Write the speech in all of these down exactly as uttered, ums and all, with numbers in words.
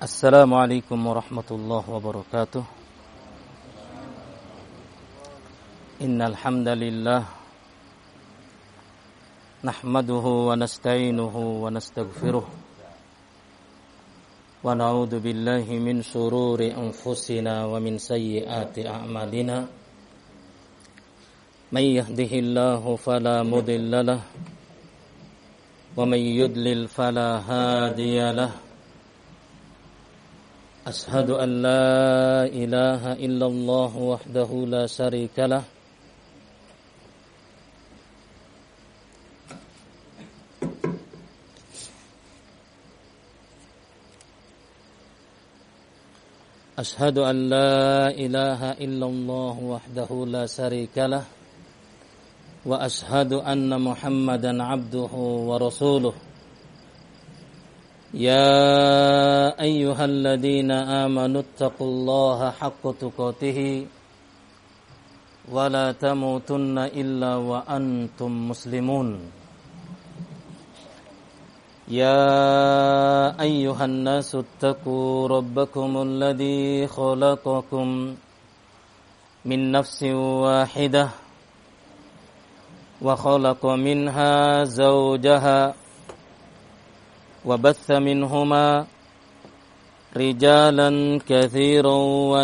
Assalamualaikum warahmatullahi wabarakatuh. Innal hamdalillah nahmaduhu wa nasta'inuhu wa nastaghfiruh wa na'udzu billahi min shururi anfusina wa min sayyiati a'malina. May yahdihillahu fala mudilla lahu wa may yudlil fala hadiya lahu. Ashhadu an la ilaha illallah wahdahu la syarika lah Ashhadu an la ilaha illallah wahdahu la syarika lah wa ashhadu anna Muhammadan abduhu wa rasuluh. يا أيها الذين آمنوا اتقوا الله حق تقاته ولا تموتن إلا وأنتم مسلمون يا أيها الناس اتقوا ربكم الذي خلقكم من نفس واحدة وخلق منها زوجها وبث منهما رجالا كثيرا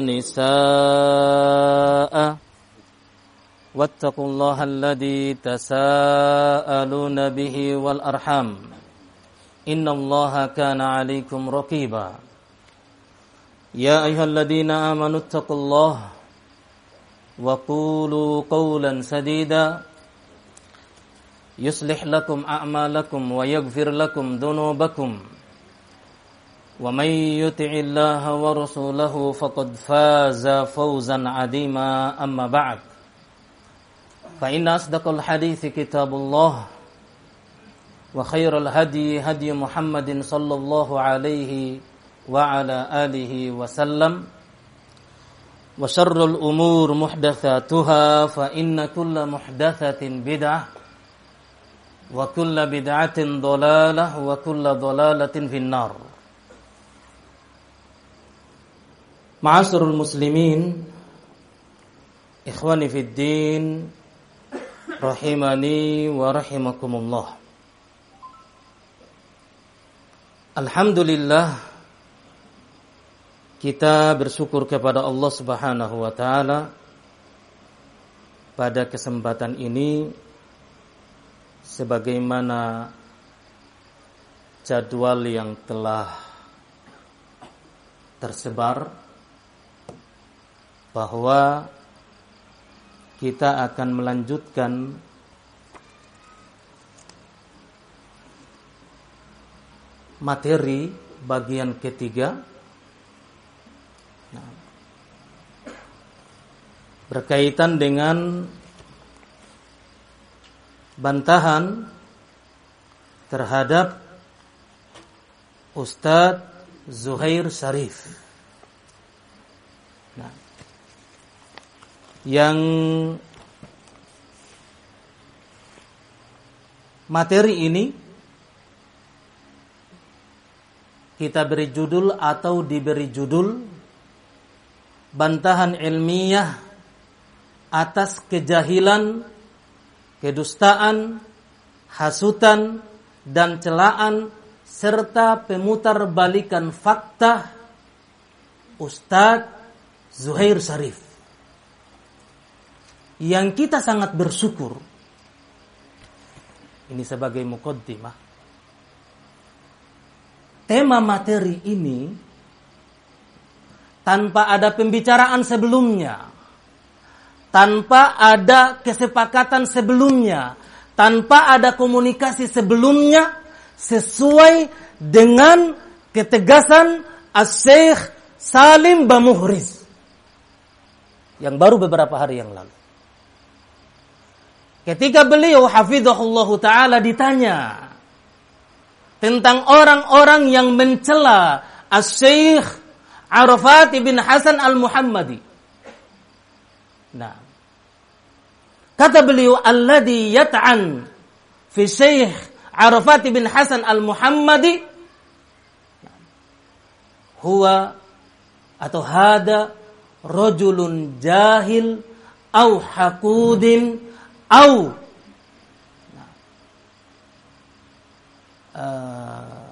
ونساء واتقوا الله الذي تساءلون به والأرحام إن الله كان عليكم رقيبا يا أيها الذين آمنوا اتقوا الله وقولوا قولا سديدا يصلح لكم أعمالكم ويغفر لكم ذنوبكم ومن يطع الله ورسوله فقد فاز فوزا عظيما أما بعد فإن أصدق الحديث كتاب الله وخير الهدي هدي محمد صلى الله عليه وعلى آله وسلم وشر الأمور محدثاتها فإن كل محدثة بدعة wa kullu bid'atin dhalalah wa kullu dhalalatin finnar. Ma'asyiral muslimin, ikhwani fid din, rahimani wa rahimakumullah. Alhamdulillah, kita bersyukur kepada Allah Subhanahu wa taala pada kesempatan ini, sebagaimana jadwal yang telah tersebar, bahwa kita akan melanjutkan materi bagian ketiga berkaitan dengan bantahan terhadap Ustadz Zuhair Syarif. Nah, yang materi ini kita beri judul atau diberi judul bantahan ilmiah atas kejahilan, kedustaan, hasutan, dan celaan serta pemutarbalikan fakta Ustadz Zuhair Syarif. Yang kita sangat bersyukur, ini sebagai muqaddimah, tema materi ini tanpa ada pembicaraan sebelumnya, tanpa ada kesepakatan sebelumnya, tanpa ada komunikasi sebelumnya, sesuai dengan ketegasan Asy-Syaikh Salim Bamuhriz yang baru beberapa hari yang lalu. Ketika beliau hafizahullahu ta'ala ditanya tentang orang-orang yang mencela Asy-Syaikh Arafat bin Hasan Al-Muhammadi. Nah, kata beliau, alladhi yat'an fi Syekh Arafat bin Hasan Al-Muhammadi huwa atau hada rajulun jahil au haqudin au uh,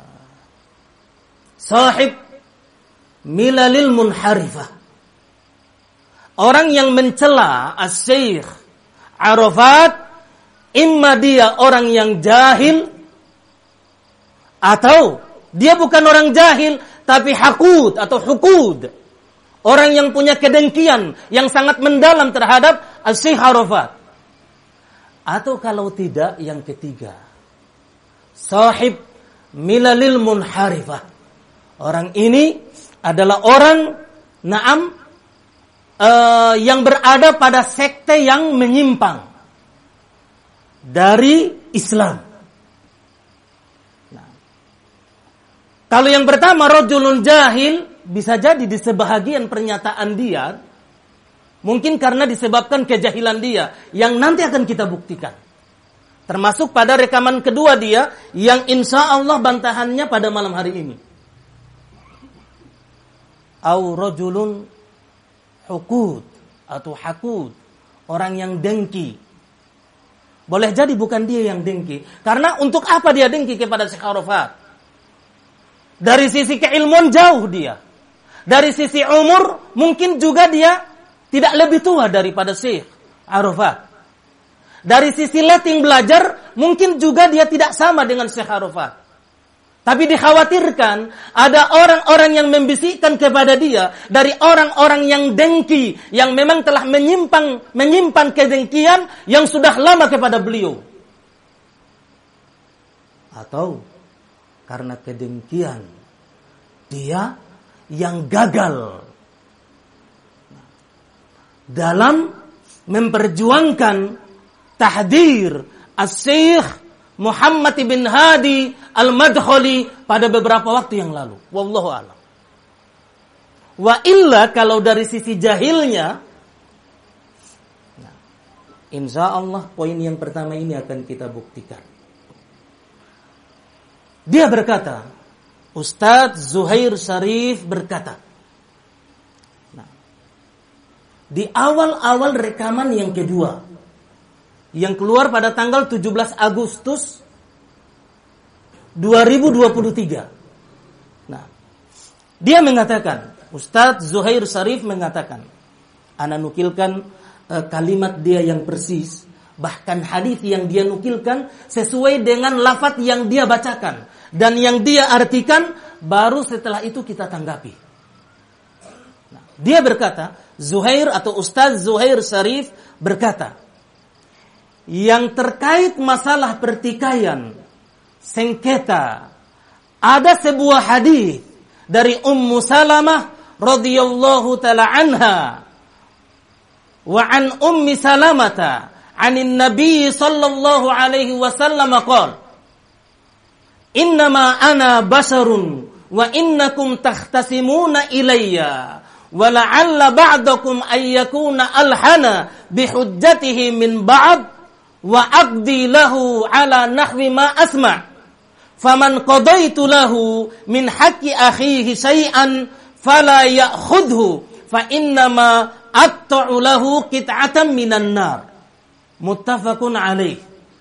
sahib milalil munharifah. Orang yang mencela Asy-Syaikh Arafat, imma dia orang yang jahil, atau dia bukan orang jahil, tapi haqud atau hukud. Orang yang punya kedengkian yang sangat mendalam terhadap Asy-Syaikh Arafat. Atau kalau tidak, yang ketiga, sahib milalil munharifah. Orang ini adalah orang, naam, Uh, yang berada pada sekte yang menyimpang dari Islam. Nah, kalau yang pertama rajulun jahil, bisa jadi di sebahagian pernyataan dia mungkin karena disebabkan kejahilan dia yang nanti akan kita buktikan. Termasuk pada rekaman kedua dia yang insya Allah bantahannya pada malam hari ini. Au rajulun hukud atau hakud, orang yang dengki. Boleh jadi bukan dia yang dengki. Karena untuk apa dia dengki kepada Syekh Arafat? Dari sisi keilmuan jauh dia. Dari sisi umur mungkin juga dia tidak lebih tua daripada Syekh Arafat. Dari sisi letting belajar mungkin juga dia tidak sama dengan Syekh Arafat. Tapi dikhawatirkan ada orang-orang yang membisikkan kepada dia dari orang-orang yang dengki, yang memang telah menyimpang, menyimpan kedengkian yang sudah lama kepada beliau. Atau karena kedengkian dia yang gagal dalam memperjuangkan tahdir Asy-Syaikh Muhammad bin Hadi Al-Madkhali pada beberapa waktu yang lalu. Wallahu a'lam. Wa illa kalau dari sisi jahilnya, nah, insya Allah poin yang pertama ini akan kita buktikan. Dia berkata, Ustadz Zuhair Syarif berkata, nah, di awal-awal rekaman yang kedua, yang keluar pada tanggal tujuh belas Agustus dua ribu dua puluh tiga. Nah, dia mengatakan, Ustadz Zuhair Syarif mengatakan, ana nukilkan uh, kalimat dia yang persis, bahkan hadis yang dia nukilkan sesuai dengan lafaz yang dia bacakan dan yang dia artikan, baru setelah itu kita tanggapi. Nah, dia berkata, Zuhair atau Ustadz Zuhair Syarif berkata, yang terkait masalah pertikaian, sengketa, ada sebuah hadis dari Ummu Salamah radhiyallahu taala anha wa an Ummi Salamata anin Nabi sallallahu alaihi wasallam qala innama ana basharun wa innakum takhtasimuna ilayya wa la'alla ba'dakum ayyakuna alhana bihujjatihi min ba'd wa aqdi lahu ala nahwi ma asma' faman qadaitu lahu min haqqi akhihi syai'an fala ya'khudhu fa innama aqta'u lahu qit'atan minan nar. Muttafaqun alaih.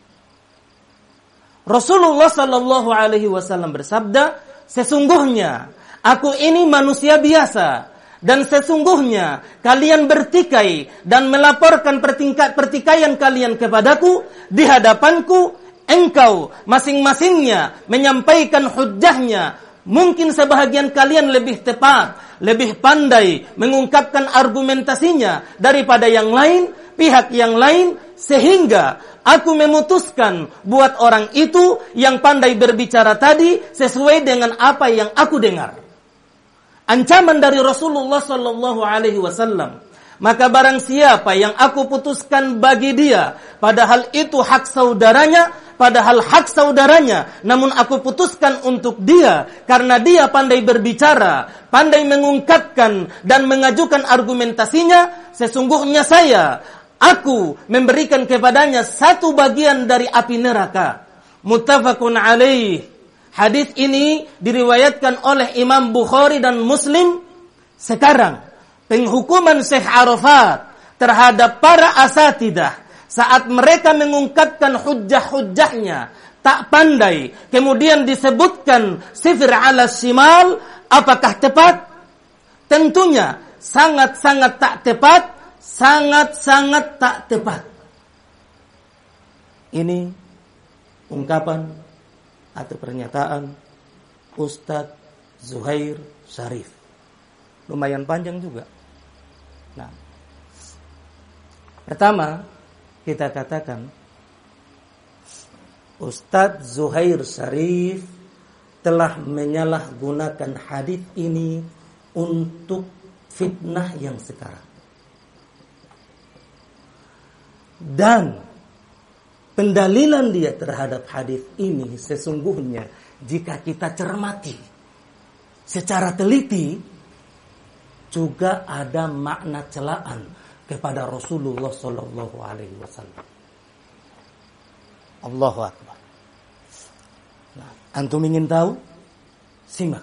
Rasulullah sallallahu alaihi wasallam bersabda, sesungguhnya aku ini manusia biasa, dan sesungguhnya kalian bertikai dan melaporkan pertikaian kalian kepadaku di hadapanku, engkau masing-masingnya menyampaikan hujjahnya. Mungkin sebahagian kalian lebih tepat, lebih pandai mengungkapkan argumentasinya daripada yang lain, pihak yang lain, sehingga aku memutuskan buat orang itu yang pandai berbicara tadi sesuai dengan apa yang aku dengar. Ancaman dari Rasulullah sallallahu alaihi wasallam. Maka barang siapa yang aku putuskan bagi dia, padahal itu hak saudaranya, padahal hak saudaranya, namun aku putuskan untuk dia karena dia pandai berbicara, pandai mengungkapkan dan mengajukan argumentasinya, sesungguhnya saya, aku memberikan kepadanya satu bagian dari api neraka. Muttafaqun alaih. Hadis ini diriwayatkan oleh Imam Bukhari dan Muslim. Sekarang, penghukuman Syekh Arafat terhadap para asatidah saat mereka mengungkapkan hujjah-hujjahnya tak pandai, kemudian disebutkan sifir ala shimal, apakah tepat? Tentunya sangat-sangat tak tepat, sangat-sangat tak tepat. Ini ungkapan atau pernyataan Ustadz Zuhair Syarif. Lumayan panjang juga. Nah, pertama kita katakan Ustadz Zuhair Syarif telah menyalahgunakan hadis ini untuk fitnah yang sekarang. Dan pendalilan dia terhadap hadis ini sesungguhnya jika kita cermati secara teliti juga ada makna celaan kepada Rasulullah Sallallahu Alaihi Wasallam. Allahu Akbar. Nah, antum ingin tahu? Simak.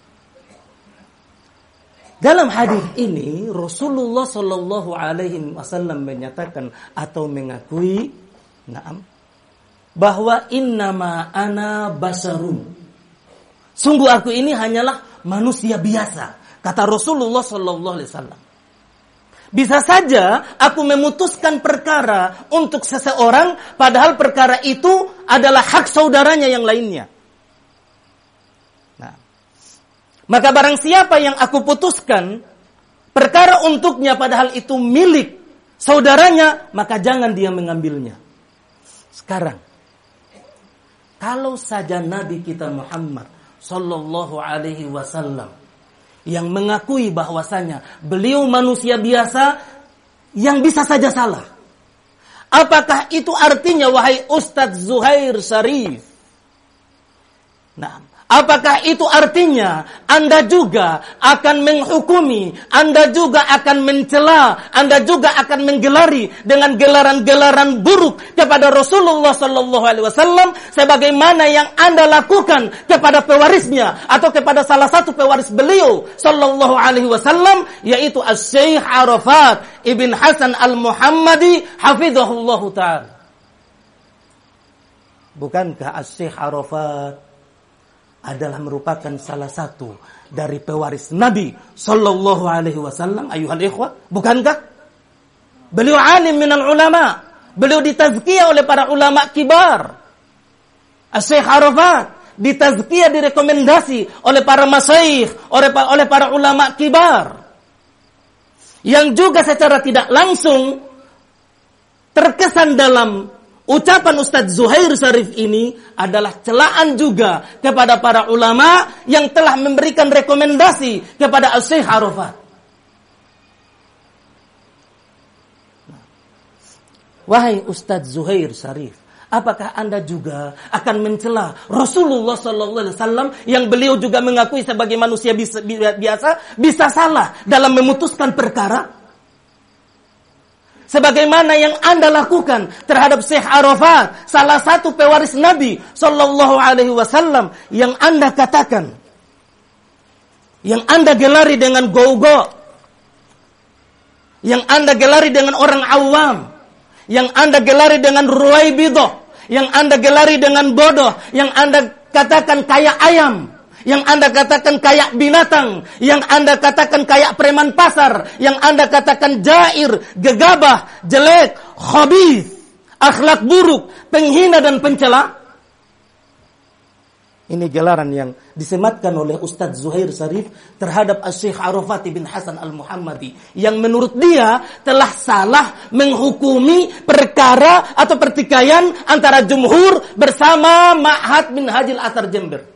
Dalam hadis ini Rasulullah Sallallahu Alaihi Wasallam menyatakan atau mengakui, naam, bahwa innama ana basarun. Sungguh aku ini hanyalah manusia biasa. Kata Rasulullah Sallallahu Alaihi Wasallam. Bisa saja aku memutuskan perkara untuk seseorang, padahal perkara itu adalah hak saudaranya yang lainnya. Nah, maka barang siapa yang aku putuskan perkara untuknya, padahal itu milik saudaranya, maka jangan dia mengambilnya. Sekarang, kalau saja Nabi kita Muhammad Sallallahu Alaihi Wasallam yang mengakui bahwasanya beliau manusia biasa yang bisa saja salah, apakah itu artinya, wahai Ustadz Zuhair Syarif? Nah, apakah itu artinya Anda juga akan menghukumi, Anda juga akan mencela, Anda juga akan menggelari dengan gelaran-gelaran buruk kepada Rasulullah Sallallahu Alaihi Wasallam sebagaimana yang Anda lakukan kepada pewarisnya atau kepada salah satu pewaris beliau Sallallahu Alaihi Wasallam, yaitu Asy-Syaikh Arafat Ibn Hasan Al-Muhammadi hafizahullahu ta'ala? Bukankah Asy-Syaikh Arafat adalah merupakan salah satu dari pewaris Nabi Sallallahu Alaihi Wasallam? Ayuhal ikhwah, bukankah? Beliau alim minal ulama, beliau ditazkiyah oleh para ulama kibar. Asy-Syaikh Arafat ditazkiyah, direkomendasi oleh para masyayikh, oleh oleh para ulama kibar, yang juga secara tidak langsung terkesan dalam ucapan Ustadz Zuhair Syarif ini adalah celaan juga kepada para ulama yang telah memberikan rekomendasi kepada Asy-Syaikh Arafat. Wahai Ustadz Zuhair Syarif, apakah Anda juga akan mencela Rasulullah Sallallahu Alaihi Wasallam yang beliau juga mengakui sebagai manusia biasa bisa salah dalam memutuskan perkara? Sebagaimana yang Anda lakukan terhadap Syekh Arafat, salah satu pewaris Nabi Sallallahu Alaihi Wasallam, yang Anda katakan, yang Anda gelari dengan go-go, yang Anda gelari dengan orang awam, yang Anda gelari dengan ruwaibidah, yang Anda gelari dengan bodoh, yang Anda katakan kayak ayam, yang Anda katakan kayak binatang, yang Anda katakan kayak preman pasar, yang Anda katakan jair, gegabah, jelek, khabith, akhlak buruk, penghina dan pencela. Ini gelaran yang disematkan oleh Ustadz Zuhair Syarif terhadap Asy-Syaikh Arafat bin Hasan Al-Muhammadi, yang menurut dia telah salah menghukumi perkara atau pertikaian antara jumhur bersama Ma'had Minhajil Athar Jember.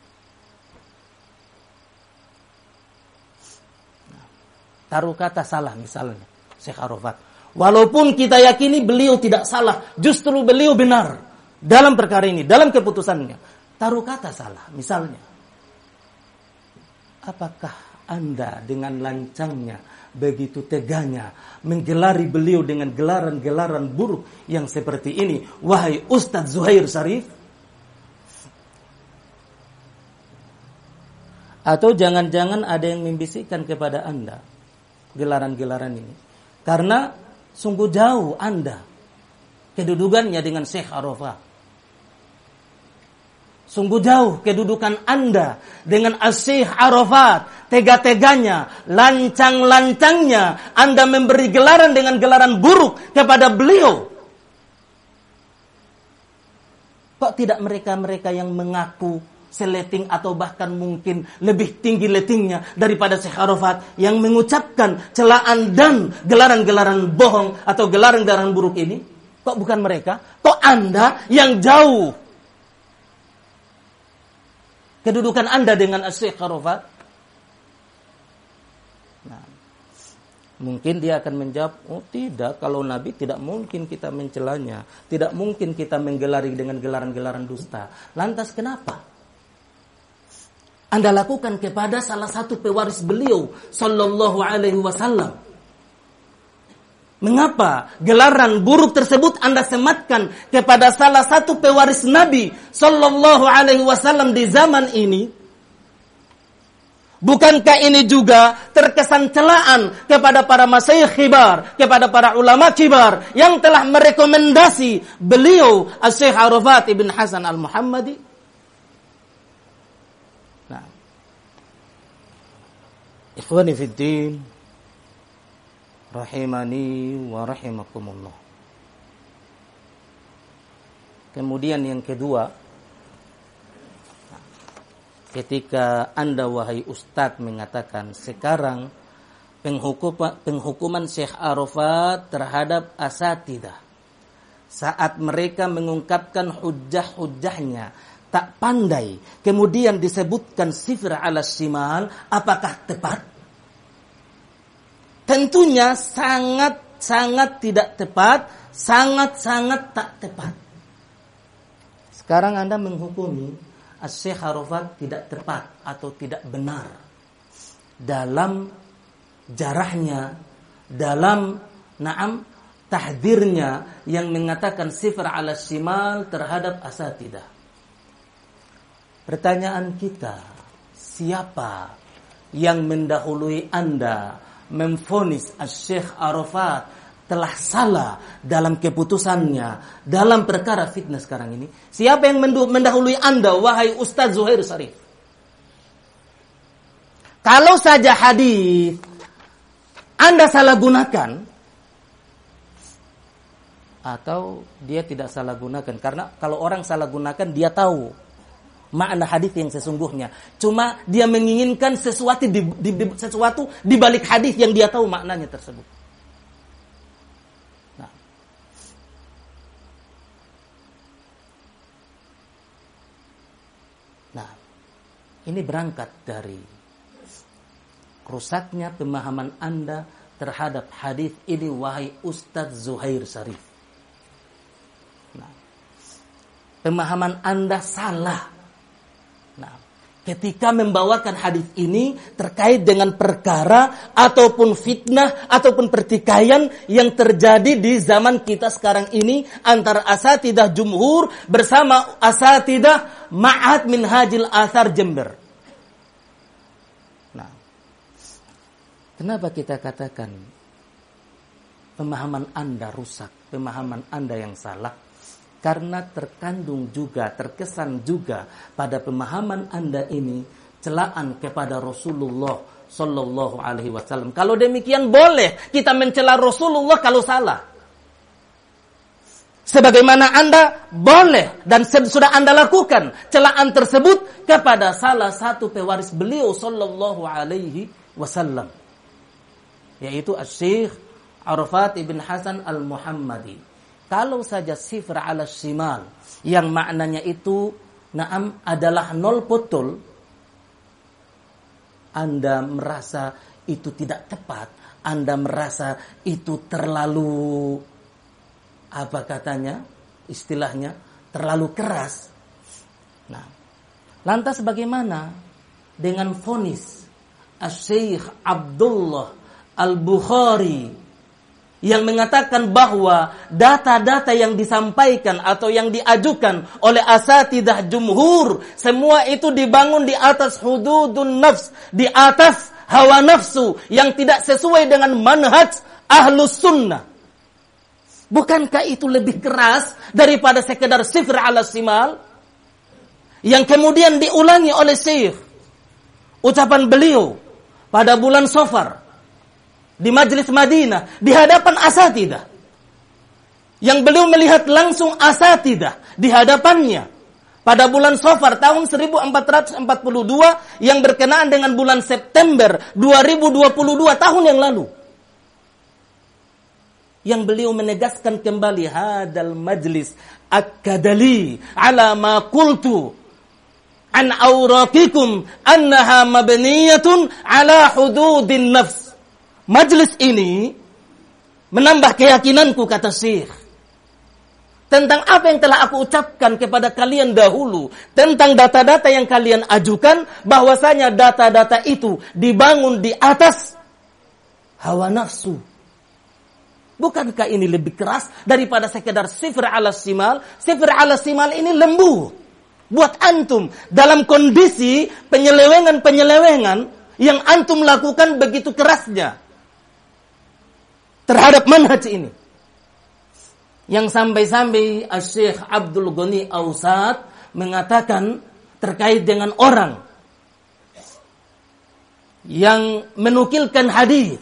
Taruh kata salah misalnya Syekh Arafat, walaupun kita yakini beliau tidak salah, justru beliau benar dalam perkara ini, dalam keputusannya. Taruh kata salah misalnya, apakah Anda dengan lancangnya, begitu teganya menggelari beliau dengan gelaran-gelaran buruk yang seperti ini, wahai Ustadz Zuhair Syarif? Atau jangan-jangan ada yang membisikkan kepada Anda gelaran-gelaran ini. Karena sungguh jauh Anda kedudukannya dengan Syekh Arafat. Sungguh jauh kedudukan Anda dengan Syekh Arafat. Tega-teganya, lancang-lancangnya Anda memberi gelaran dengan gelaran buruk kepada beliau. Kok tidak mereka-mereka yang mengaku seleting atau bahkan mungkin lebih tinggi letingnya daripada Syekh Arafat yang mengucapkan celaan dan gelaran-gelaran bohong atau gelaran-gelaran buruk ini? Kok bukan mereka? Kok Anda yang jauh kedudukan Anda dengan Syekh Arafat? Nah, mungkin dia akan menjawab, oh tidak, kalau Nabi tidak mungkin kita mencelanya, tidak mungkin kita menggelari dengan gelaran-gelaran dusta. Lantas kenapa Anda lakukan kepada salah satu pewaris beliau sallallahu alaihi wasallam? Mengapa gelaran buruk tersebut Anda sematkan kepada salah satu pewaris Nabi sallallahu alaihi wasallam di zaman ini? Bukankah ini juga terkesan celaan kepada para masyayikh kibar, kepada para ulama kibar yang telah merekomendasi beliau Syekh Arafat ibn Hasan al-Muhammadi? Ikhwani fiddin, rahimani wa rahimakumullah. Kemudian yang kedua, ketika Anda wahai Ustadz mengatakan sekarang penghukuman, penghukuman Syekh Arafat terhadap asatidah, saat mereka mengungkapkan hujjah-hujjahnya tak pandai, kemudian disebutkan sifr ala shimal, apakah tepat? Tentunya sangat-sangat tidak tepat, sangat-sangat tak tepat. Sekarang Anda menghukumi Syekh Arafat tidak tepat atau tidak benar dalam jarahnya, dalam naam tahdirnya yang mengatakan sifr ala shimal terhadap asatidah. Pertanyaan kita, siapa yang mendahului Anda memvonis Syekh Arafat telah salah dalam keputusannya dalam perkara fitnah sekarang ini? Siapa yang mendahului Anda, wahai Ustaz Zuhair Syarif? Kalau saja hadis Anda salah gunakan, atau dia tidak salah gunakan, karena kalau orang salah gunakan dia tahu makna hadis yang sesungguhnya. Cuma dia menginginkan sesuatu di, di, di, sesuatu di balik hadis yang dia tahu maknanya tersebut. Nah. Nah, ini berangkat dari rusaknya pemahaman Anda terhadap hadis ini, wahai Ustaz Zuhair Syarif. Nah, pemahaman Anda salah. Nah, ketika membawakan hadis ini terkait dengan perkara ataupun fitnah ataupun pertikaian yang terjadi di zaman kita sekarang ini antara asatidah jumhur bersama asatidah Ma'had Minhajil Athar Jember. Nah, kenapa kita katakan pemahaman Anda rusak, pemahaman Anda yang salah? Karena terkandung juga, terkesan juga pada pemahaman Anda ini celaan kepada Rasulullah Sallallahu Alaihi Wasallam. Kalau demikian boleh kita mencela Rasulullah kalau salah. Sebagaimana Anda boleh dan sudah Anda lakukan celaan tersebut kepada salah satu pewaris beliau Sallallahu Alaihi Wasallam, yaitu Syekh Arafat ibn Hasan al-Muhammadi. Kalau saja sifr ala shimal yang maknanya itu naam adalah nol betul, Anda merasa itu tidak tepat, Anda merasa itu terlalu, apa katanya, istilahnya terlalu keras. Nah, lantas bagaimana dengan vonis Syekh Abdullah Al-Bukhari yang mengatakan bahwa data-data yang disampaikan atau yang diajukan oleh asatidah jumhur, semua itu dibangun di atas hududun nafs, di atas hawa nafsu yang tidak sesuai dengan manhaj ahlus sunnah. Bukankah itu lebih keras daripada sekedar sifr ala simal? Yang kemudian diulangi oleh Syekh. Ucapan beliau pada bulan Safar di Majlis Madinah di hadapan asatidah. Yang beliau melihat langsung asatidah di hadapannya pada bulan Safar tahun seribu empat ratus empat puluh dua yang berkenaan dengan bulan September dua ribu dua puluh dua tahun yang lalu. Yang beliau menegaskan kembali hadal majlis akadali ala ma qultu an awraqikum annaha mabniyatun ala hududin nafs. Majlis ini menambah keyakinanku, kata Syekh, tentang apa yang telah aku ucapkan kepada kalian dahulu tentang data-data yang kalian ajukan, bahwasanya data-data itu dibangun di atas hawa nafsu. Bukankah ini lebih keras daripada sekedar sifr ala simal? Sifr ala simal ini lembu buat antum dalam kondisi penyelewengan-penyelewengan yang antum lakukan begitu kerasnya terhadap manhaj ini. Yang sampai-sampai Syekh Abdul Ghani Ausat mengatakan terkait dengan orang yang menukilkan hadis,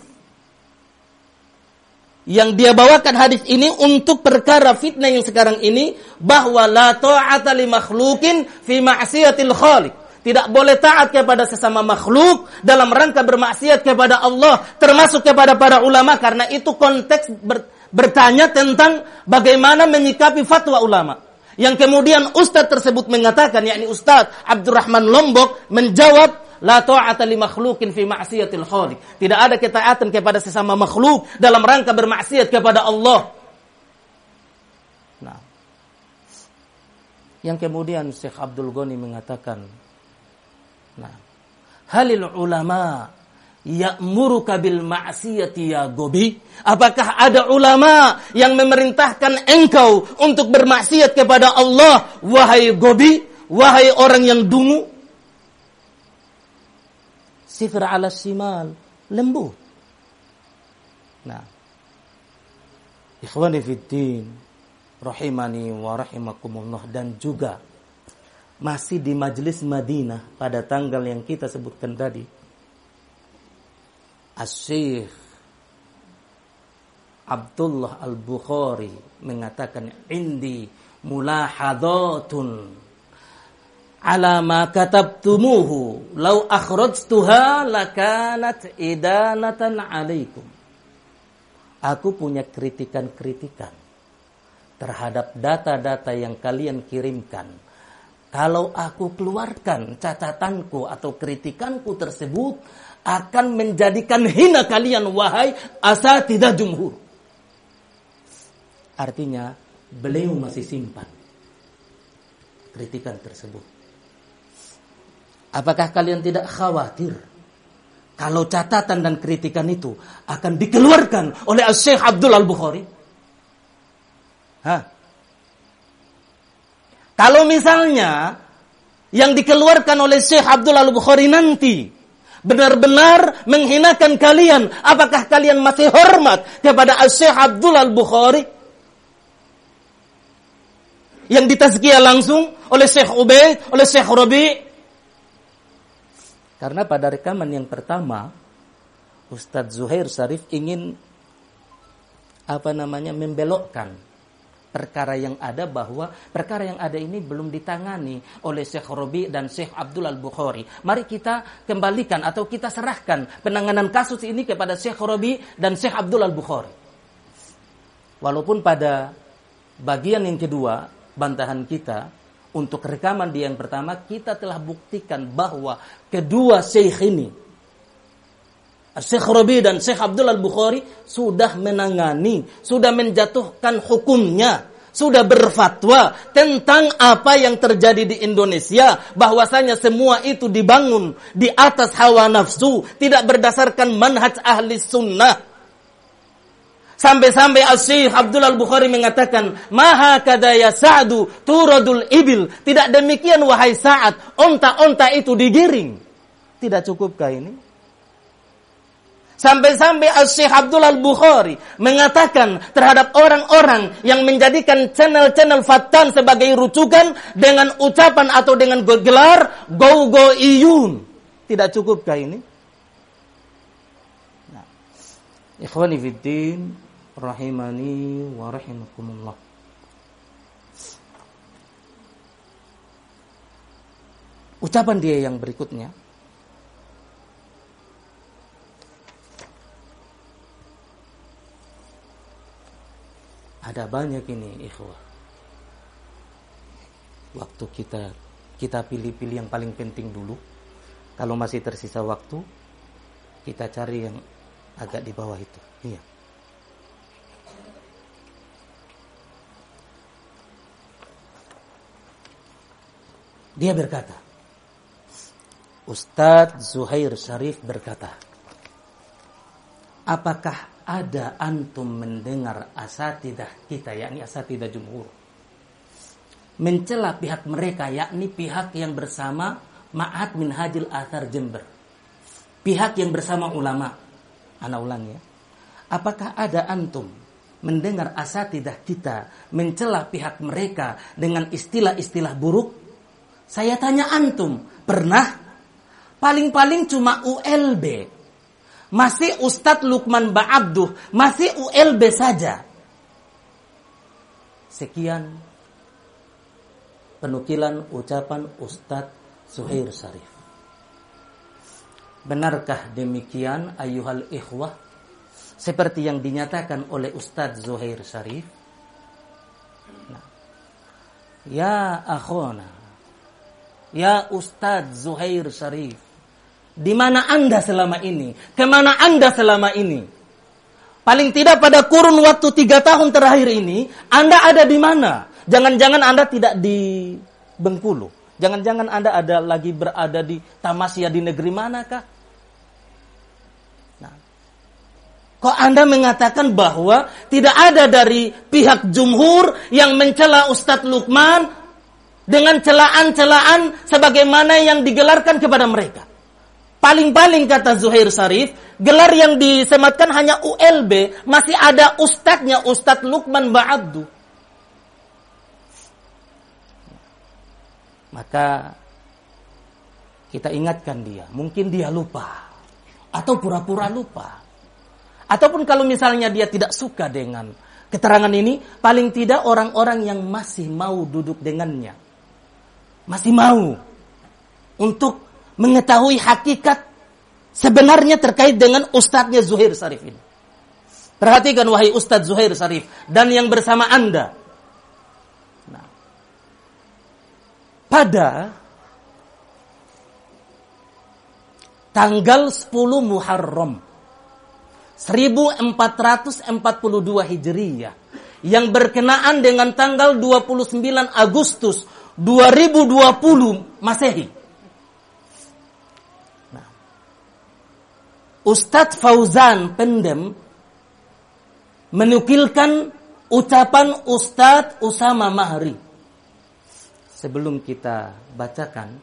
yang dia bawakan hadis ini untuk perkara fitnah yang sekarang ini, bahwa la ta'ata li makhlukin fi ma'siyatil khaliq. Tidak boleh taat kepada sesama makhluk dalam rangka bermaksiat kepada Allah, termasuk kepada para ulama, karena itu konteks ber, bertanya tentang bagaimana menyikapi fatwa ulama. Yang kemudian ustaz tersebut mengatakan, yakni Ustaz Abdurrahman Lombok menjawab, la ta'ata li makhlukin fi ma'siyatil khaliq. Tidak ada ketaatan kepada sesama makhluk dalam rangka bermaksiat kepada Allah. Nah, yang kemudian Syekh Abdul Ghani mengatakan, nah, halil ulama ya'muruka bil ma'siyati ya gobi? Apakah ada ulama yang memerintahkan engkau untuk bermaksiat kepada Allah, wahai gobi, wahai orang yang dungu? Sifr ala simal, lembu. Nah, ikhwani fiddin, rahimani wa rahimakumullah, dan juga masih di Majlis Madinah pada tanggal yang kita sebutkan tadi, Asy-Syaikh Abdullah Al-Bukhari mengatakan, indi mulahadhatun ala ma katabtumuhu law akhrajtuha lakanat idanatan alaikum. Aku punya kritikan-kritikan terhadap data-data yang kalian kirimkan. Kalau aku keluarkan catatanku atau kritikanku tersebut, akan menjadikan hina kalian, wahai asatidah jumhur. Artinya beliau masih simpan kritikan tersebut. Apakah kalian tidak khawatir kalau catatan dan kritikan itu akan dikeluarkan oleh Syekh Abdul Al-Bukhari? Hah? Kalau misalnya yang dikeluarkan oleh Syekh Abdul Al-Bukhari nanti benar-benar menghinakan kalian, apakah kalian masih hormat kepada Syekh Abdul Al-Bukhari yang ditazkiyah langsung oleh Syekh Ubaid, oleh Syekh Rabi'? Karena pada rekaman yang pertama, Ustadz Zuhair Syarif ingin apa namanya membelokkan perkara yang ada, bahwa perkara yang ada ini belum ditangani oleh Syekh Rabi' dan Syekh Abdul Al-Bukhari. Mari kita kembalikan atau kita serahkan penanganan kasus ini kepada Syekh Rabi' dan Syekh Abdul Al-Bukhari. Walaupun pada bagian yang kedua, bantahan kita untuk rekaman di yang pertama, kita telah buktikan bahwa kedua syekh ini, Syekh Rabi' dan Syekh Abdul Al-Bukhari, sudah menangani, sudah menjatuhkan hukumnya, sudah berfatwa tentang apa yang terjadi di Indonesia, bahwasanya semua itu dibangun di atas hawa nafsu, tidak berdasarkan manhaj ahli sunnah. Sampai-sampai Asy-Syaikh Abdul Al-Bukhari mengatakan, "Maha kadaya Sa'du turadul ibil." Tidak demikian wahai Sa'ad, onta-onta itu digiring. Tidak cukupkah ini? Sampai-sampai Asy-Syaikh Abdul Al-Bukhari mengatakan terhadap orang-orang yang menjadikan channel-channel Fattan sebagai rujukan dengan ucapan atau dengan gelar go-go-iyun. Tidak cukupkah ini? Nah, ikhwani fiddin, rahimani wa rahimakumullah. Ucapan dia yang berikutnya, ada banyak ini ikhwah. Waktu kita kita pilih-pilih yang paling penting dulu. Kalau masih tersisa waktu, kita cari yang agak di bawah itu. Iya. Dia berkata, Ustadz Zuhair Syarif berkata, apakah ada antum mendengar asatidah kita, yakni asatidah jumhur, mencela pihak mereka, yakni pihak yang bersama Ma'had Minhajul Athar Jember, pihak yang bersama ulama. Ana ulang ya. Apakah ada antum mendengar asatidah kita mencela pihak mereka dengan istilah-istilah buruk? Saya tanya antum, pernah? Paling-paling cuma U L B. Masih Ustadz Lukman Ba'abduh, masih U L B saja. Sekian penukilan ucapan Ustadz Zuhair Syarif. Benarkah demikian ayuhal ikhwah? Seperti yang dinyatakan oleh Ustadz Zuhair Syarif? Nah. Ya akhona, ya Ustadz Zuhair Syarif, di mana Anda selama ini? Kemana Anda selama ini? Paling tidak pada kurun waktu tiga tahun terakhir ini, Anda ada di mana? Jangan-jangan Anda tidak di Bengkulu. Jangan-jangan Anda ada lagi berada di Tamasya di negeri manakah? Nah, kok Anda mengatakan bahwa tidak ada dari pihak jumhur yang mencela Ustadz Lukman dengan celaan-celaan sebagaimana yang digelarkan kepada mereka? Paling-paling kata Zuhair Syarif, gelar yang disematkan hanya U L B, masih ada ustadznya, Ustadz Lukman Ba'abduh. Maka kita ingatkan dia, mungkin dia lupa atau pura-pura lupa. Ataupun kalau misalnya dia tidak suka dengan keterangan ini, paling tidak orang-orang yang masih mau duduk dengannya, masih mau untuk mengetahui hakikat sebenarnya terkait dengan ustadznya Zuhair Syarif ini. Perhatikan wahai Ustadz Zuhair Syarif dan yang bersama Anda. Nah, pada tanggal sepuluh Muharram seribu empat ratus empat puluh dua Hijriyah yang berkenaan dengan tanggal dua puluh sembilan Agustus dua ribu dua puluh Masehi, nah, Ustadz Fauzan Pendem menukilkan ucapan Ustadz Usama Mahri. Sebelum kita bacakan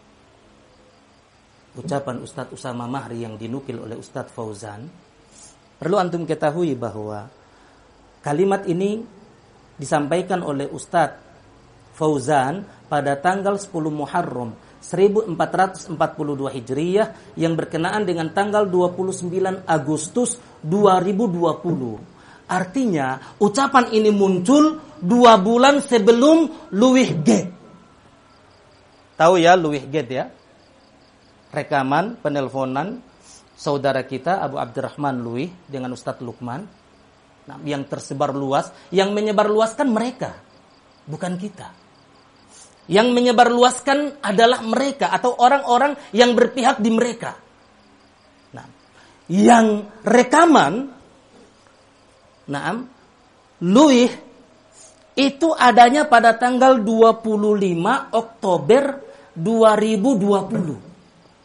ucapan Ustadz Usama Mahri yang dinukil oleh Ustadz Fauzan, perlu antum ketahui bahwa kalimat ini disampaikan oleh Ustadz Fauzan pada tanggal sepuluh Muharram seribu empat ratus empat puluh dua Hijriyah yang berkenaan dengan tanggal dua puluh sembilan Agustus dua ribu dua puluh. Artinya ucapan ini muncul dua bulan sebelum Luwih Gate. Tahu ya Luwih Gate ya? Rekaman penelponan saudara kita Abu Abdurrahman Luwih dengan Ustadz Lukman, nah, yang tersebar luas, yang menyebar luaskan mereka, bukan kita. Yang menyebar luaskan adalah mereka atau orang-orang yang berpihak di mereka. Nah, yang rekaman, nah, Luwih itu adanya pada tanggal dua puluh lima Oktober dua ribu dua puluh.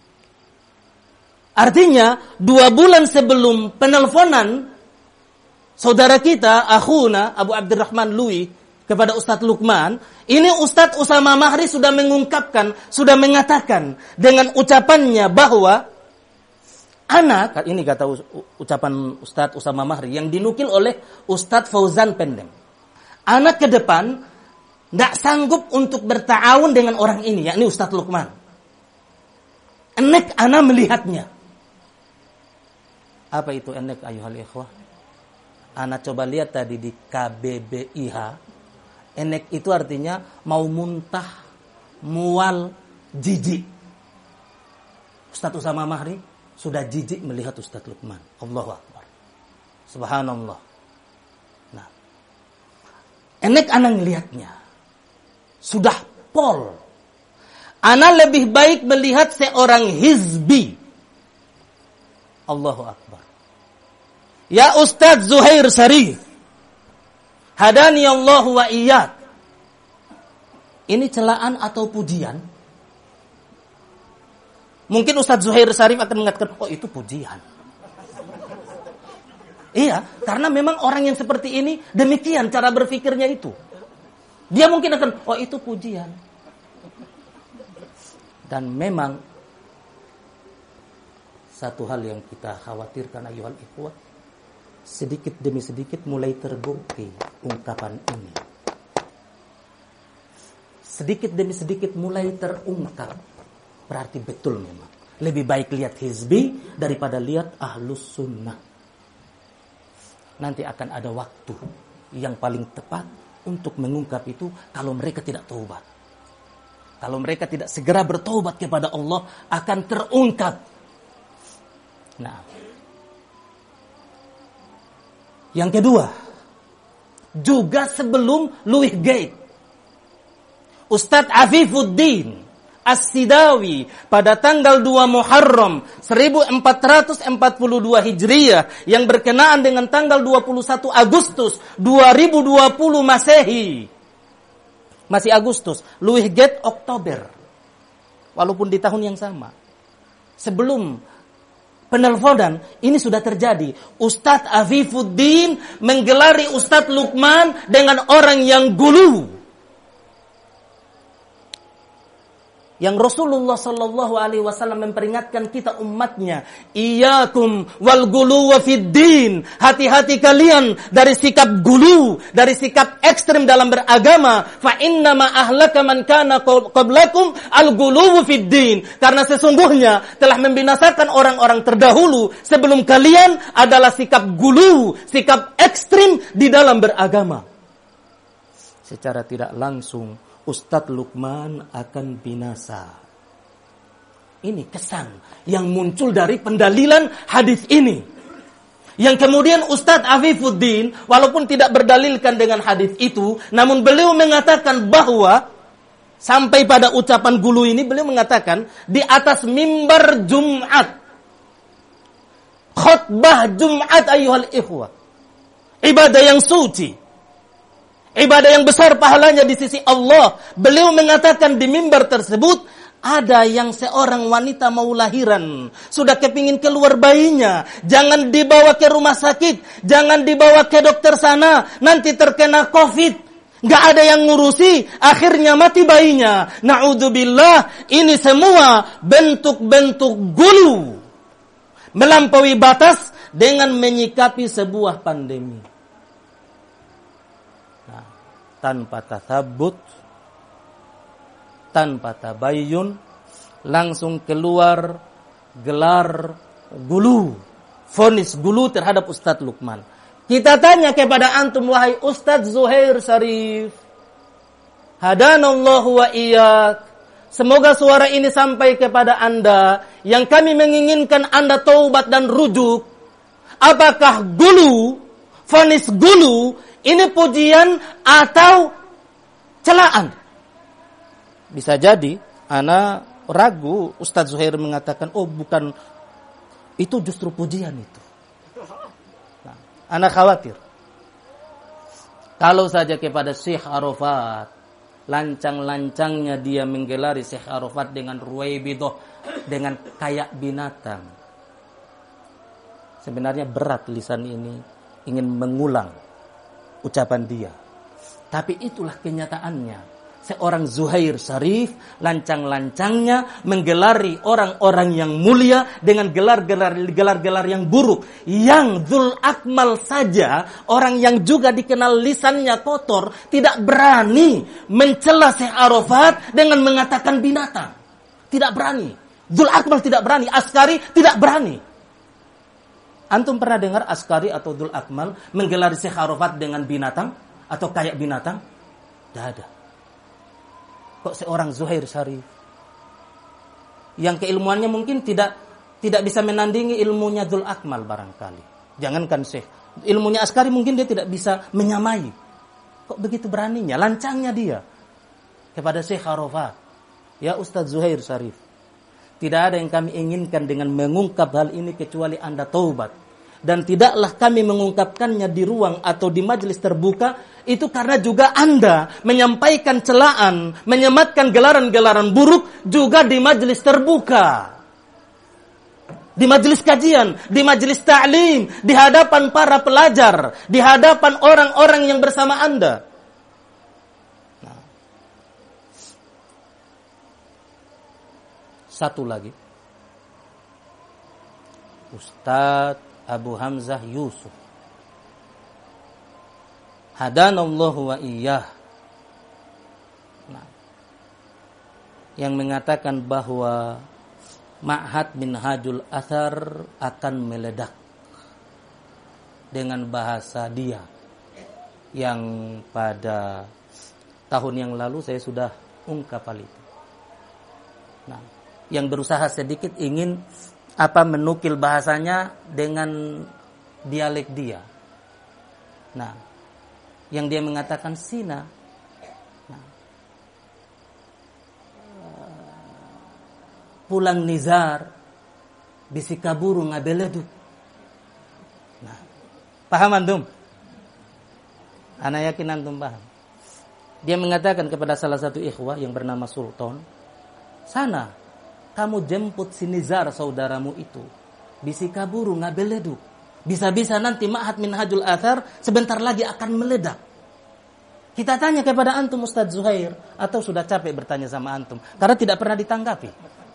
Artinya dua bulan sebelum penelponan saudara kita, akhuna Abu Abdurrahman Lui kepada Ustadz Lukman, ini Ustadz Usama Mahri sudah mengungkapkan, sudah mengatakan dengan ucapannya bahwa anak, ini kata ucapan Ustadz Usama Mahri yang dinukil oleh Ustadz Fauzan Pendem. Anak ke depan tidak sanggup untuk bertawun dengan orang ini, yakni Ustadz Lukman. Enek anak melihatnya. Apa itu enek ayuhal ikhwah? Anak coba lihat tadi di K B B I H. Enek itu artinya mau muntah, mual, jijik. Ustadz Usama Mahri sudah jijik melihat Ustadz Lukman. Allahu Akbar. Subhanallah. Nah, enek anak melihatnya. Sudah pol. Anak lebih baik melihat seorang hizbi. Allahu Akbar. Ya Ustadz Zuhair Sarif. Hadani Allah wa iyyak. Ini celaan atau pujian? Mungkin Ustadz Zuhair Sarif akan mengatakan, oh itu pujian. Iya, karena memang orang yang seperti ini demikian cara berpikirnya itu. Dia mungkin akan, oh itu pujian. Dan memang satu hal yang kita khawatirkan ayuhal ikhwah, sedikit demi sedikit mulai terbukti ungkapan ini. Sedikit demi sedikit mulai terungkap. Berarti betul memang. Lebih baik lihat hizbi daripada lihat ahlus sunnah. Nanti akan ada waktu yang paling tepat untuk mengungkap itu kalau mereka tidak taubat. Kalau mereka tidak segera bertaubat kepada Allah akan terungkap. Nah, yang kedua, juga sebelum Louis Gate, Ustadz Afifuddin As-Sidawi pada tanggal dua Muharram seribu empat ratus empat puluh dua Hijriah yang berkenaan dengan tanggal dua puluh satu Agustus dua ribu dua puluh Masehi. Masih Agustus, Louis Gate Oktober. Walaupun di tahun yang sama. Sebelum penelponan ini sudah terjadi. Ustadz Afifuddin menggelari Ustadz Lukman dengan orang yang gulu. Yang Rasulullah sallallahu alaihi wasallam memperingatkan kita umatnya, iyyakum wal guluwa fid din. Hati-hati kalian dari sikap gulu, dari sikap ekstrem dalam beragama. Fa inna ma ahlaka man kana qablakum al guluwu fid din. Karena sesungguhnya telah membinasakan orang-orang terdahulu sebelum kalian adalah sikap gulu, sikap ekstrem di dalam beragama. Secara tidak langsung Ustadz Lukman akan binasa. Ini kesan yang muncul dari pendalilan hadis ini. Yang kemudian Ustadz Afifuddin, walaupun tidak berdalilkan dengan hadis itu, namun beliau mengatakan bahwa, sampai pada ucapan gulu ini, beliau mengatakan, di atas mimbar Jumat, khutbah Jumat ayuhal ikhwah, ibadah yang suci, ibadah yang besar pahalanya di sisi Allah. Beliau mengatakan di mimbar tersebut, ada yang seorang wanita mau lahiran, sudah kepingin keluar bayinya, jangan dibawa ke rumah sakit, jangan dibawa ke dokter sana, nanti terkena COVID, gak ada yang ngurusi, akhirnya mati bayinya. Na'udzubillah, ini semua bentuk-bentuk gulu, melampaui batas dengan menyikapi sebuah pandemi. Tanpa tathabut, tanpa tabayyun, langsung keluar gelar gulu, vonis gulu terhadap Ustadz Lukman. Kita tanya kepada antum, wahai Ustadz Zuhair Sarif, hadanallahu wa iyyak, semoga suara ini sampai kepada Anda, yang kami menginginkan Anda taubat dan rujuk. Apakah gulu, vonis gulu, ini pujian atau celaan? Bisa jadi ana ragu, Ustadz Zuhair mengatakan, oh bukan, itu justru pujian itu. Nah, ana khawatir kalau saja kepada Syekh Arafat, lancang-lancangnya dia menggelari Syekh Arafat dengan ruwaibidah, dengan kayak binatang. Sebenarnya berat lisan ini ingin mengulang ucapan dia. Tapi itulah kenyataannya. Seorang Zuhair Syarif lancang-lancangnya menggelari orang-orang yang mulia dengan gelar-gelar gelar-gelar yang buruk. Yang Dzul Akmal saja, orang yang juga dikenal lisannya kotor, tidak berani mencela Syekh Arafat dengan mengatakan binatang. Tidak berani. Dzul Akmal tidak berani, Askari tidak berani. Antum pernah dengar Askari atau Dzul Akmal menggelari Syekh Arafat dengan binatang atau kayak binatang? Tidak ada. Kok seorang Zuhair Syarif yang keilmuannya mungkin tidak tidak bisa menandingi ilmunya Dzul Akmal barangkali. Jangankan Syekh, ilmunya Askari mungkin dia tidak bisa menyamai. Kok begitu beraninya, lancangnya dia kepada Syekh Arafat. Ya Ustaz Zuhair Syarif, tidak ada yang kami inginkan dengan mengungkap hal ini kecuali Anda taubat. Dan tidaklah kami mengungkapkannya di ruang atau di majelis terbuka, itu karena juga Anda menyampaikan celaan, menyematkan gelaran-gelaran buruk juga di majelis terbuka. Di majelis kajian, di majelis ta'lim, di hadapan para pelajar, di hadapan orang-orang yang bersama Anda. Nah. Satu lagi. Ustadz Abu Hamzah Yusuf, hadanallahu wa iyyah, nah, yang mengatakan bahwa Ma'had Minhajul Athar akan meledak dengan bahasa dia yang pada tahun yang lalu saya sudah ungkap hal itu. Nah, yang berusaha sedikit ingin apa menukil bahasanya dengan dialek dia. Nah, yang dia mengatakan sina. Nah, pulang nizar bisikaburu ngabeledu. Nah, paham antum? Ana yakin antum paham. Dia mengatakan kepada salah satu ikhwah yang bernama Sultan, sana kamu jemput si Nizar saudaramu itu. Bisi kaburu ngabeledu. Bisa-bisa nanti Ma'had Minhajul Athar sebentar lagi akan meledak. Kita tanya kepada antum Ustaz Zuhair, atau sudah capek bertanya sama antum karena tidak pernah ditanggapi.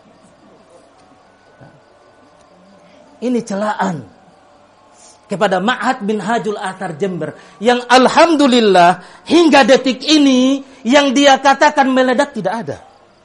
Ini celaan kepada Ma'had Minhajul Athar Jember yang alhamdulillah hingga detik ini yang dia katakan meledak tidak ada.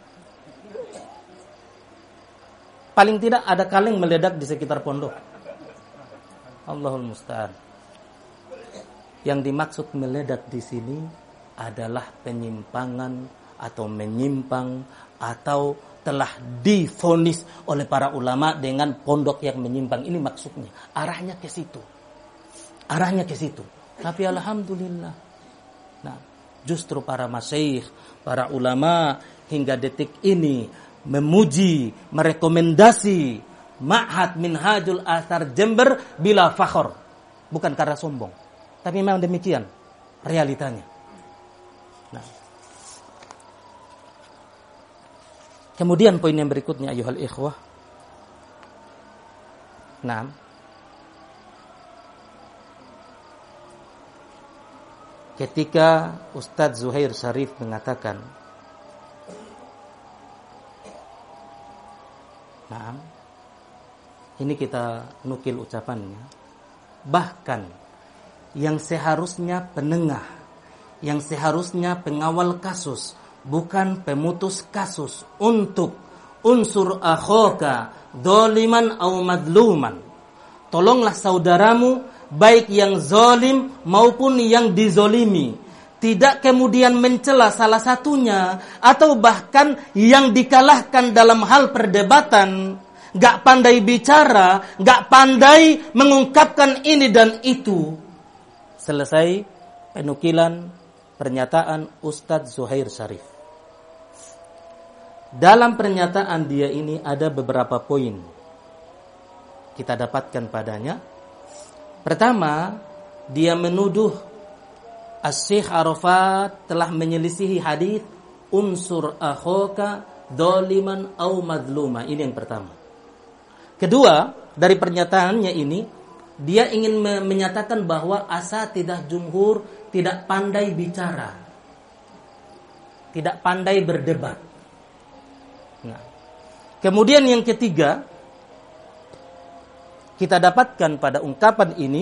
Paling tidak ada kaleng meledak di sekitar pondok. Allahul musta'an. Yang dimaksud meledak di sini adalah penyimpangan atau menyimpang atau telah divonis oleh para ulama dengan pondok yang menyimpang. Ini maksudnya. Arahnya ke situ. Arahnya ke situ. Tapi alhamdulillah. Nah, justru para masyayikh, para ulama hingga detik ini memuji, merekomendasi Ma'had Minhajul Athar Jember bila fakhor. Bukan karena sombong. Tapi memang demikian realitanya. Nah. Kemudian poin yang berikutnya ayuhal ikhwah. Nah. Ketika Ustadz Zuhair Syarif mengatakan, nah, ini kita nukil ucapannya. Bahkan yang seharusnya penengah, yang seharusnya pengawal kasus, bukan pemutus kasus untuk unsur akhoka doliman au madluman. Tolonglah saudaramu baik yang zalim maupun yang dizolimi. Tidak kemudian mencela salah satunya atau bahkan yang dikalahkan dalam hal perdebatan, gak pandai bicara, gak pandai mengungkapkan ini dan itu. Selesai penukilan pernyataan Ustadz Zuhair Syarif. Dalam pernyataan dia ini ada beberapa poin kita dapatkan padanya. Pertama, dia menuduh As-Syekh Arafat telah menyelisihi hadis unsur akhoka doliman au madluma. Ini yang pertama. Kedua, dari pernyataannya ini dia ingin me- menyatakan bahwa asatidzah jumhur tidak pandai bicara, tidak pandai berdebat. Nah, kemudian yang ketiga, kita dapatkan pada ungkapan ini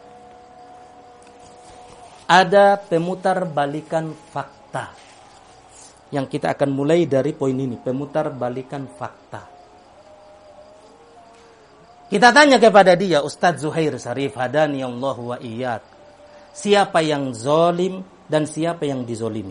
ada pemutarbalikan fakta. Yang kita akan mulai dari poin ini, pemutarbalikan fakta. Kita tanya kepada dia, Ustadz Zuhair Syarif, hadani Allah wa iyyak. Siapa yang zalim dan siapa yang dizolimi?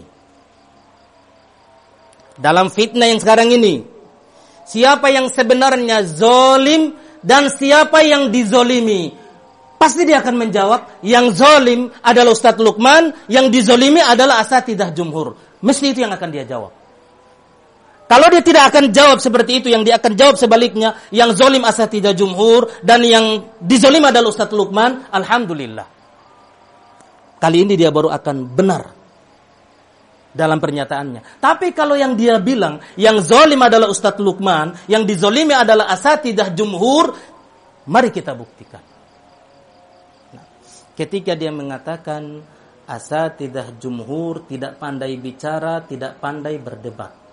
Dalam fitnah yang sekarang ini, siapa yang sebenarnya zalim dan siapa yang dizolimi? Pasti dia akan menjawab, yang zalim adalah Ustadz Luqman, yang dizolimi adalah asatidzah jumhur. Mesti itu yang akan dia jawab. Kalau dia tidak akan jawab seperti itu, yang dia akan jawab sebaliknya, yang zalim asatidzah jumhur dan yang dizolim adalah Ustadz Luqman, alhamdulillah. Kali ini dia baru akan benar dalam pernyataannya. Tapi kalau yang dia bilang, yang zalim adalah Ustadz Luqman, yang dizolimi adalah asatidzah jumhur, mari kita buktikan. Nah, ketika dia mengatakan asatidzah jumhur tidak pandai bicara, tidak pandai berdebat.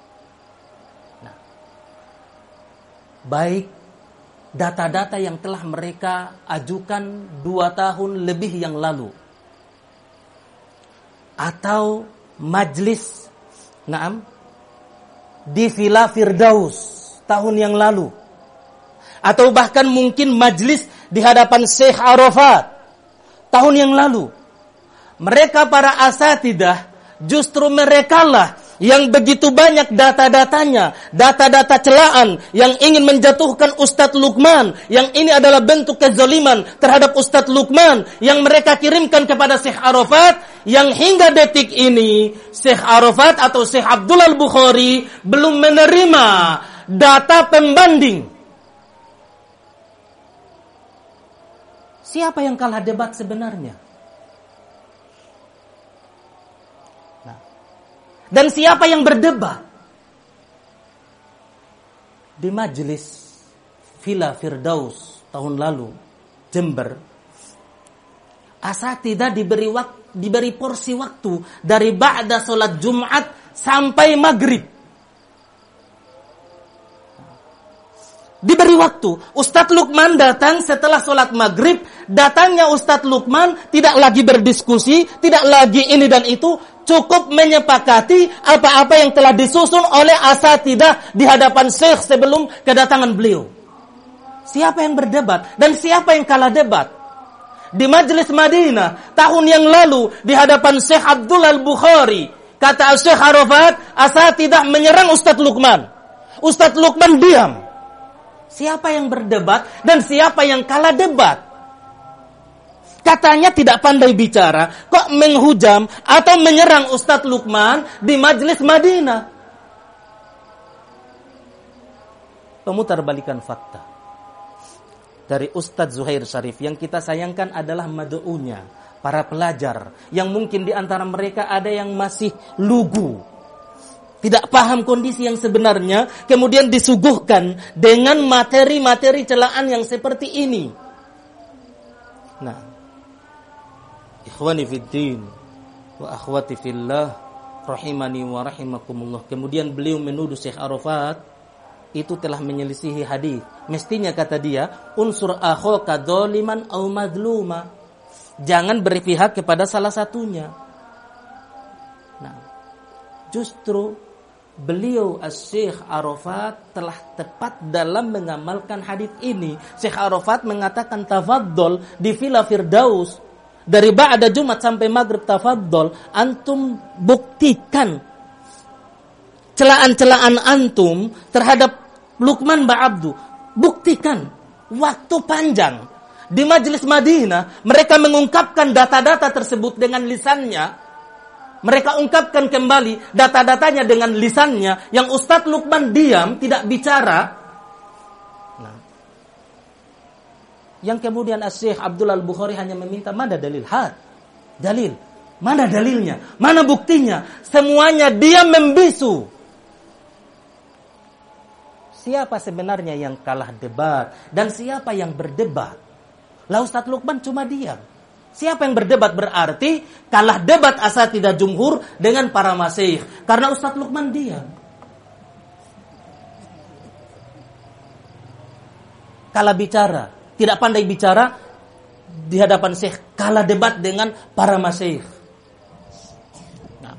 Baik data-data yang telah mereka ajukan dua tahun lebih yang lalu, atau majlis naam di Villa Firdaus tahun yang lalu, atau bahkan mungkin majlis di hadapan Syekh Arafat tahun yang lalu. Mereka para asatidzah justru merekalah yang begitu banyak data-datanya, data-data celaan yang ingin menjatuhkan Ustadz Luqman, yang ini adalah bentuk kezaliman terhadap Ustadz Luqman, yang mereka kirimkan kepada Syekh Arafat, yang hingga detik ini Syekh Arafat atau Syekh Abdullah Al-Bukhari belum menerima data pembanding. Siapa yang kalah debat sebenarnya? Dan siapa yang berdebat? Di majelis Villa Firdaus tahun lalu, Jember, asatidzah diberi waktu, diberi porsi waktu dari ba'da salat Jumat sampai maghrib. Diberi waktu. Ustadz Luqman datang setelah sholat maghrib. Datangnya Ustadz Luqman tidak lagi berdiskusi, tidak lagi ini dan itu, cukup menyepakati apa-apa yang telah disusun oleh asatidzah di hadapan Syekh sebelum kedatangan beliau. Siapa yang berdebat dan siapa yang kalah debat? Di majelis Madinah tahun yang lalu di hadapan Syekh Abdullah Al-Bukhari, kata Syekh Arafat, asatidzah menyerang Ustadz Luqman. Ustadz Luqman diam. Siapa yang berdebat dan siapa yang kalah debat? Katanya tidak pandai bicara, kok menghujam atau menyerang Ustadz Luqman di majelis Madinah. Pemutarbalikan fakta dari Ustadz Zuhair Syarif. Yang kita sayangkan adalah mad'unya, para pelajar yang mungkin di antara mereka ada yang masih lugu, tidak paham kondisi yang sebenarnya, kemudian disuguhkan dengan materi-materi celaan yang seperti ini. Nah, ikhwani fiddin wa akhwati fillah rahimani wa rahimakumullah. Kemudian beliau menuduh Syekh Arafat itu telah menyelisihi hadis. Mestinya kata dia, unsur akhaka dzaliman au madluma. Jangan berpihak kepada salah satunya. Nah, justru beliau Syekh Arafat telah tepat dalam mengamalkan hadis ini. Syekh Arafat mengatakan tafaddal di Villa Firdaus dari ba'da Jumat sampai maghrib, tafaddal, antum buktikan celaan-celaan antum terhadap Luqman Ba'abdu. Buktikan waktu panjang di majelis Madinah mereka mengungkapkan data-data tersebut dengan lisannya. Mereka ungkapkan kembali data-datanya dengan lisannya, yang Ustadz Luqman diam, tidak bicara. Nah, yang kemudian Syekh Abdullah Al-Bukhari hanya meminta, mana dalil? Had, dalil. Mana dalilnya? Mana buktinya? Semuanya dia membisu. Siapa sebenarnya yang kalah debat dan siapa yang berdebat? Lah Ustadz Lukman cuma diam. Siapa yang berdebat berarti kalah debat asatidzah jumhur dengan para masyayikh. Karena Ustadz Lukman diam. Kalah bicara, tidak pandai bicara di hadapan syekh, kalah debat dengan para masyayikh. Nah,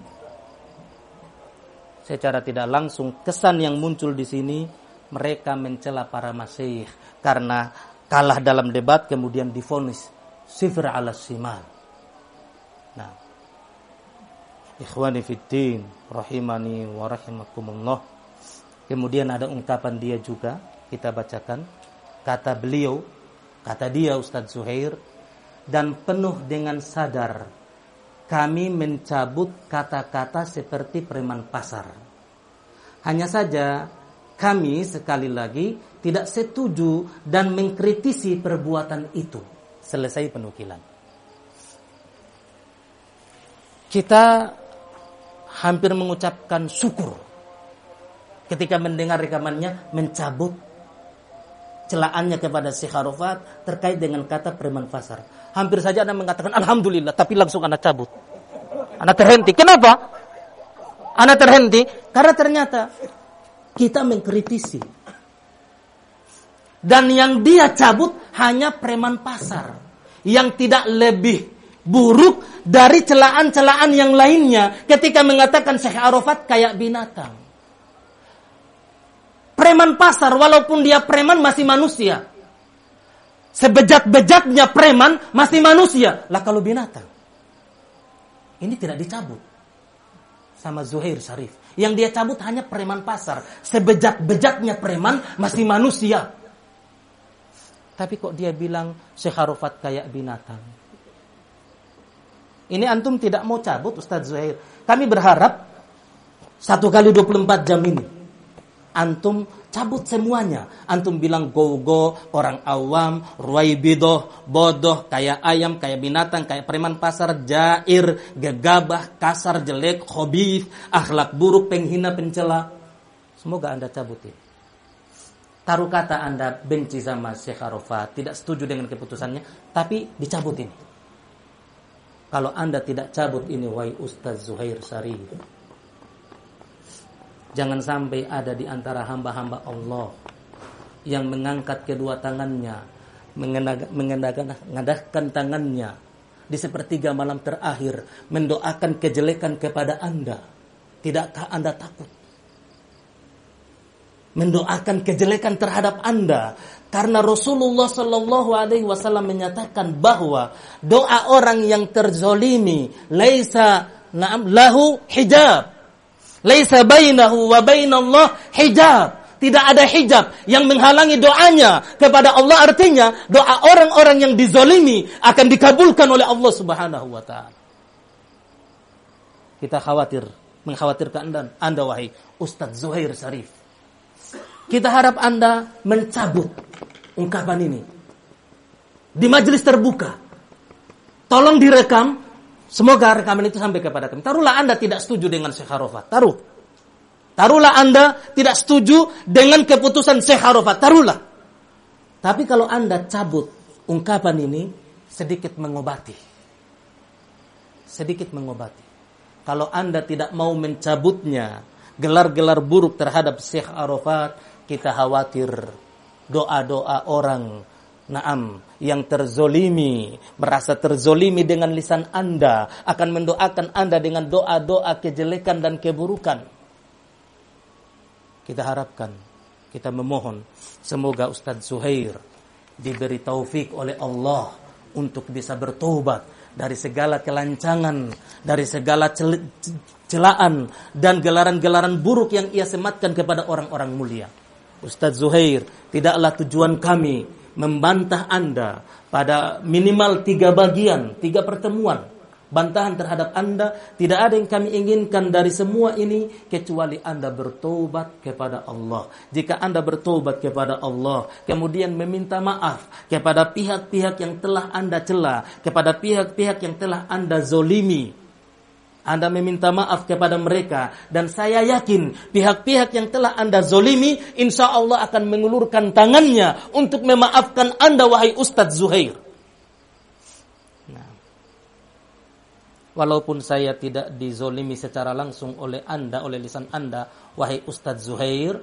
secara tidak langsung kesan yang muncul di sini mereka mencela para masyayikh karena kalah dalam debat kemudian divonis sifr ala simal. Nah, ikhwani fiddin rahimani wa rahimakumullah. Kemudian ada ungkapan dia juga, kita bacakan. Kata beliau, kata dia Ustadz Zuhair, dan penuh dengan sadar, kami mencabut kata-kata seperti preman pasar. Hanya saja, kami sekali lagi tidak setuju dan mengkritisi perbuatan itu. Selesai penukilan. Kita hampir mengucapkan syukur ketika mendengar rekamannya mencabut celaannya kepada Syekh Arafat terkait dengan kata preman pasar. Hampir saja Anda mengatakan alhamdulillah, tapi langsung Anda cabut. Anda terhenti. Kenapa? Anda terhenti karena ternyata kita mengkritisi. Dan yang dia cabut hanya preman pasar yang tidak lebih buruk dari celaan-celaan yang lainnya ketika mengatakan Syekh Arafat kayak binatang. Preman pasar, walaupun dia preman masih manusia. Sebejat-bejatnya preman masih manusia. Lah kalau binatang. Ini tidak dicabut sama Zuhair Syarif. Yang dia cabut hanya preman pasar. Sebejat-bejatnya preman masih manusia. Tapi kok dia bilang Syekh Arafat kayak binatang. Ini antum tidak mau cabut Ustadz Zuhair. Kami berharap satu kali dua puluh empat jam ini antum cabut semuanya. Antum bilang go-go, orang awam, ruwaibidoh, bodoh, kayak ayam, kayak binatang, kayak preman pasar, jair, gegabah, kasar, jelek, khabith, akhlak buruk, penghina, pencela. Semoga Anda cabut ini. Taruh kata Anda benci sama Syekh Arafat, tidak setuju dengan keputusannya, tapi dicabut ini. Kalau Anda tidak cabut ini, wahai Ustaz Zuhair Syarif, jangan sampai ada di antara hamba-hamba Allah yang mengangkat kedua tangannya, mengadahkan tangannya di sepertiga malam terakhir, mendoakan kejelekan kepada Anda. Tidakkah Anda takut? Mendoakan kejelekan terhadap Anda. Karena Rasulullah Sallallahu Alaihi Wasallam menyatakan bahwa doa orang yang terzolimi laisa na'am lahu hijab. Laisa bainahu wa bainallah hijab. Tidak ada hijab yang menghalangi doanya kepada Allah. Artinya doa orang-orang yang dizolimi akan dikabulkan oleh Allah Subhanahu wa taala. Kita khawatir, mengkhawatirkan Anda, Anda wahai Ustaz Zuhair Syarif. Kita harap Anda mencabut ungkapan ini di majelis terbuka. Tolong direkam. Semoga rekaman itu sampai kepada kami. Taruhlah Anda tidak setuju dengan Syekh Arafat. Taruh. Taruhlah Anda tidak setuju dengan keputusan Syekh Arafat. Taruhlah. Tapi kalau Anda cabut ungkapan ini, sedikit mengobati. Sedikit mengobati. Kalau Anda tidak mau mencabutnya, gelar-gelar buruk terhadap Syekh Arafat, kita khawatir doa-doa orang Naam, yang terzolimi, merasa terzolimi dengan lisan Anda, akan mendoakan Anda dengan doa-doa kejelekan dan keburukan. Kita harapkan, kita memohon, semoga Ustaz Zuhair diberi taufik oleh Allah untuk bisa bertobat dari segala kelancangan, dari segala cel- celaan dan gelaran-gelaran buruk yang ia sematkan kepada orang-orang mulia. Ustaz Zuhair, tidaklah tujuan kami membantah Anda pada minimal tiga bagian, tiga pertemuan. Bantahan terhadap Anda, tidak ada yang kami inginkan dari semua ini kecuali Anda bertobat kepada Allah. Jika Anda bertobat kepada Allah, kemudian meminta maaf kepada pihak-pihak yang telah Anda cela, kepada pihak-pihak yang telah Anda zolimi, Anda meminta maaf kepada mereka, dan saya yakin pihak-pihak yang telah Anda zolimi insya Allah akan mengulurkan tangannya untuk memaafkan Anda wahai Ustaz Zuhair. walaupun saya tidak dizolimi secara langsung oleh Anda, oleh lisan Anda, wahai Ustadz Zuhair,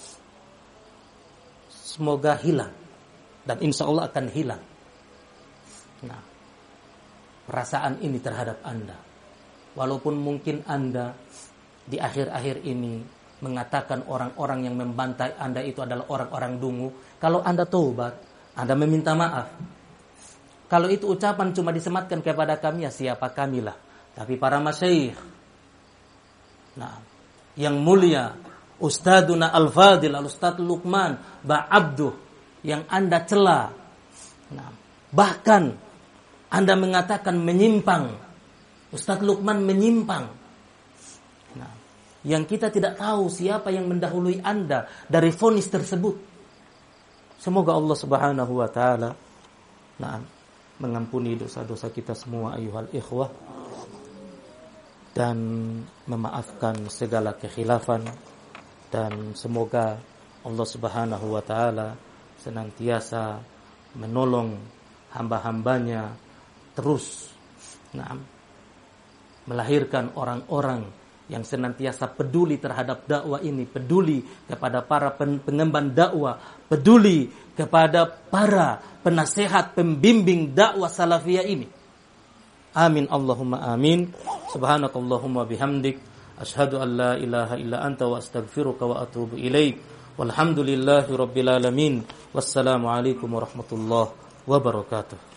semoga hilang. Dan insya Allah akan hilang. Nah, perasaan ini terhadap Anda. Walaupun mungkin Anda di akhir-akhir ini mengatakan orang-orang yang membantai Anda itu adalah orang-orang dungu. Kalau Anda taubat, Anda meminta maaf. Kalau itu ucapan cuma disematkan kepada kami, ya siapa kamilah. Tapi para masyayikh, nah, yang mulia, Ustaduna Al-Fadil, Al-Ustadz Luqman Ba'abduh, yang Anda cela, nah, bahkan Anda mengatakan menyimpang, Ustadz Luqman menyimpang. Nah, yang kita tidak tahu siapa yang mendahului Anda dari vonis tersebut. Semoga Allah Subhanahu wa taala, nah, mengampuni dosa-dosa kita semua ayuhal ikhwah, dan memaafkan segala kekhilafan, dan semoga Allah Subhanahu wa taala senantiasa menolong hamba-hambanya terus, nah, melahirkan orang-orang yang senantiasa peduli terhadap dakwah ini, peduli kepada para pengemban dakwah, peduli kepada para penasehat, pembimbing dakwah salafiyah ini. Amin Allahumma amin. Subhanakallahumma bihamdik, asyhadu an la ilaha illa anta wa astaghfiruka wa atubu ilaik. Walhamdulillahi rabbil alamin. Wassalamu alaikum warahmatullahi wabarakatuh.